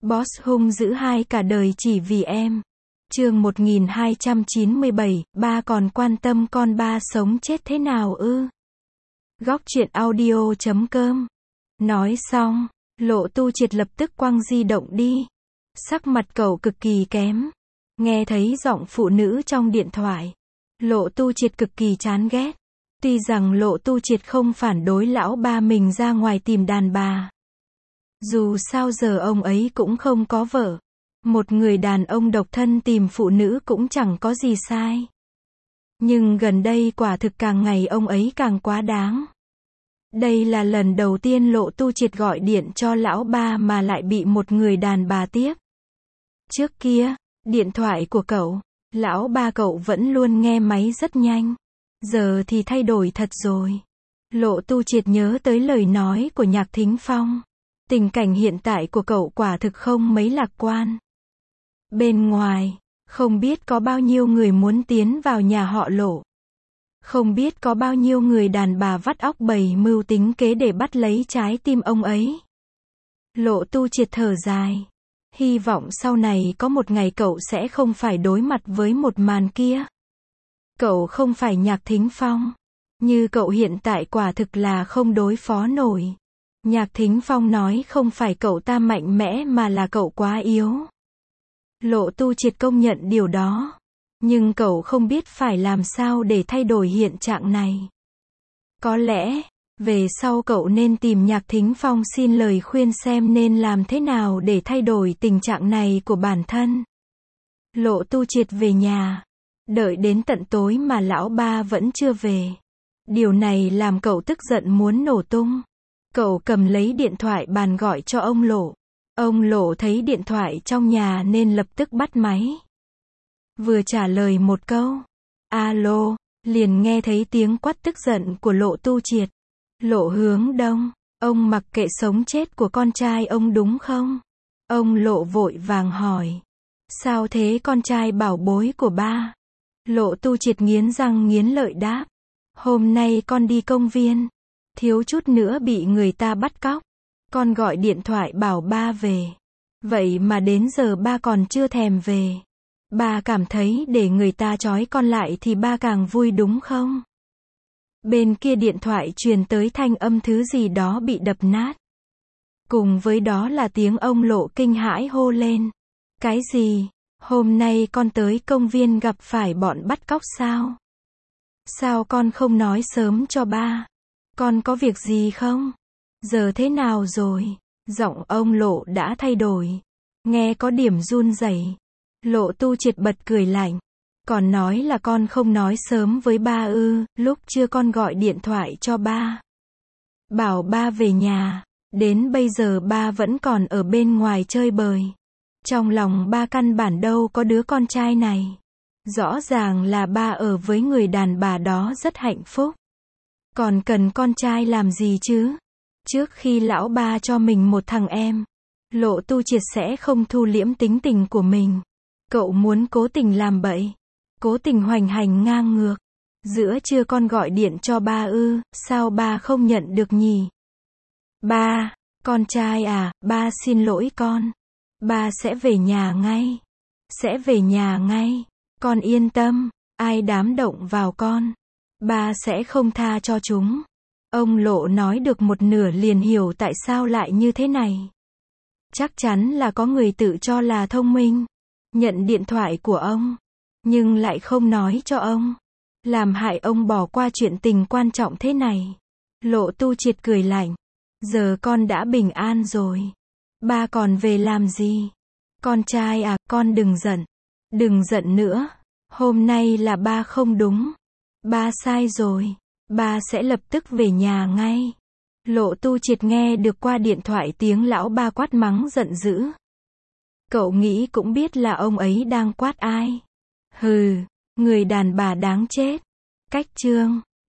Boss hung dữ hai cả đời chỉ vì em. Chương 1297, ba còn quan tâm con ba sống chết thế nào ư? Góc truyện audio.com. Nói xong, Lộ Tu Triệt lập tức quăng di động đi. Sắc mặt cậu cực kỳ kém. Nghe thấy giọng phụ nữ trong điện thoại, Lộ Tu Triệt cực kỳ chán ghét. Tuy rằng Lộ Tu Triệt không phản đối lão ba mình ra ngoài tìm đàn bà. Dù sao giờ ông ấy cũng không có vợ. Một người đàn ông độc thân tìm phụ nữ cũng chẳng có gì sai. Nhưng gần đây quả thực càng ngày ông ấy càng quá đáng. Đây là lần đầu tiên Lộ Tu Triệt gọi điện cho lão ba mà lại bị một người đàn bà tiếp. Trước kia, điện thoại của cậu, lão ba cậu vẫn luôn nghe máy rất nhanh. Giờ thì thay đổi thật rồi. Lộ Tu Triệt nhớ tới lời nói của Nhạc Thính Phong. Tình cảnh hiện tại của cậu quả thực không mấy lạc quan. Bên ngoài, không biết có bao nhiêu người muốn tiến vào nhà họ Lộ. Không biết có bao nhiêu người đàn bà vắt óc bày mưu tính kế để bắt lấy trái tim ông ấy. Lộ Tu Triệt thở dài. Hy vọng sau này có một ngày cậu sẽ không phải đối mặt với một màn kia. Cậu không phải Nhạc Thính Phong. Như cậu hiện tại quả thực là không đối phó nổi. Nhạc Thính Phong nói không phải cậu ta mạnh mẽ mà là cậu quá yếu. Lộ Tu Triệt công nhận điều đó. Nhưng cậu không biết phải làm sao để thay đổi hiện trạng này. Có lẽ, về sau cậu nên tìm Nhạc Thính Phong xin lời khuyên xem nên làm thế nào để thay đổi tình trạng này của bản thân. Lộ Tu Triệt về nhà. Đợi đến tận tối mà lão ba vẫn chưa về. Điều này làm cậu tức giận muốn nổ tung. Cậu cầm lấy điện thoại bàn gọi cho ông Lộ. Ông Lộ thấy điện thoại trong nhà nên lập tức bắt máy. Vừa trả lời một câu, alo, liền nghe thấy tiếng quát tức giận của Lộ Tu Triệt. Lộ Hướng Đông, ông mặc kệ sống chết của con trai ông đúng không? Ông Lộ vội vàng hỏi. Sao thế con trai bảo bối của ba? Lộ Tu Triệt nghiến răng nghiến lợi đáp. Hôm nay con đi công viên. Thiếu chút nữa bị người ta bắt cóc. Con gọi điện thoại bảo ba về. Vậy mà đến giờ ba còn chưa thèm về. Ba cảm thấy để người ta trói con lại thì ba càng vui đúng không? Bên kia điện thoại truyền tới thanh âm thứ gì đó bị đập nát. Cùng với đó là tiếng ông Lộ kinh hãi hô lên. Cái gì? Hôm nay con tới công viên gặp phải bọn bắt cóc sao? Sao con không nói sớm cho ba? Con có việc gì không? Giờ thế nào rồi? Giọng ông Lộ đã thay đổi. Nghe có điểm run rẩy. Lộ Tu Triệt bật cười lạnh. Còn nói là con không nói sớm với ba ư? Lúc chưa con gọi điện thoại cho ba. Bảo ba về nhà. Đến bây giờ ba vẫn còn ở bên ngoài chơi bời. Trong lòng ba căn bản đâu có đứa con trai này. Rõ ràng là ba ở với người đàn bà đó rất hạnh phúc. Còn cần con trai làm gì chứ? Trước khi lão ba cho mình một thằng em, Lộ Tu Triệt sẽ không thu liễm tính tình của mình. Cậu muốn cố tình làm bậy, cố tình hoành hành ngang ngược. Giữa trưa con gọi điện cho ba ư? Sao ba không nhận được nhỉ? Ba, con trai à, ba xin lỗi con. Ba sẽ về nhà ngay. Sẽ về nhà ngay. Con yên tâm, ai dám động vào con, ba sẽ không tha cho chúng. Ông Lộ nói được một nửa liền hiểu tại sao lại như thế này. Chắc chắn là có người tự cho là thông minh, nhận điện thoại của ông, nhưng lại không nói cho ông, làm hại ông bỏ qua chuyện tình quan trọng thế này. Lộ Tu Triệt cười lạnh. Giờ con đã bình an rồi. Ba còn về làm gì? Con trai à, con đừng giận. Đừng giận nữa. Hôm nay là ba không đúng. Ba sai rồi. Ba sẽ lập tức về nhà ngay. Lộ Tu Triệt nghe được qua điện thoại tiếng lão ba quát mắng giận dữ. Cậu nghĩ cũng biết là ông ấy đang quát ai. Hừ, người đàn bà đáng chết. Cách chương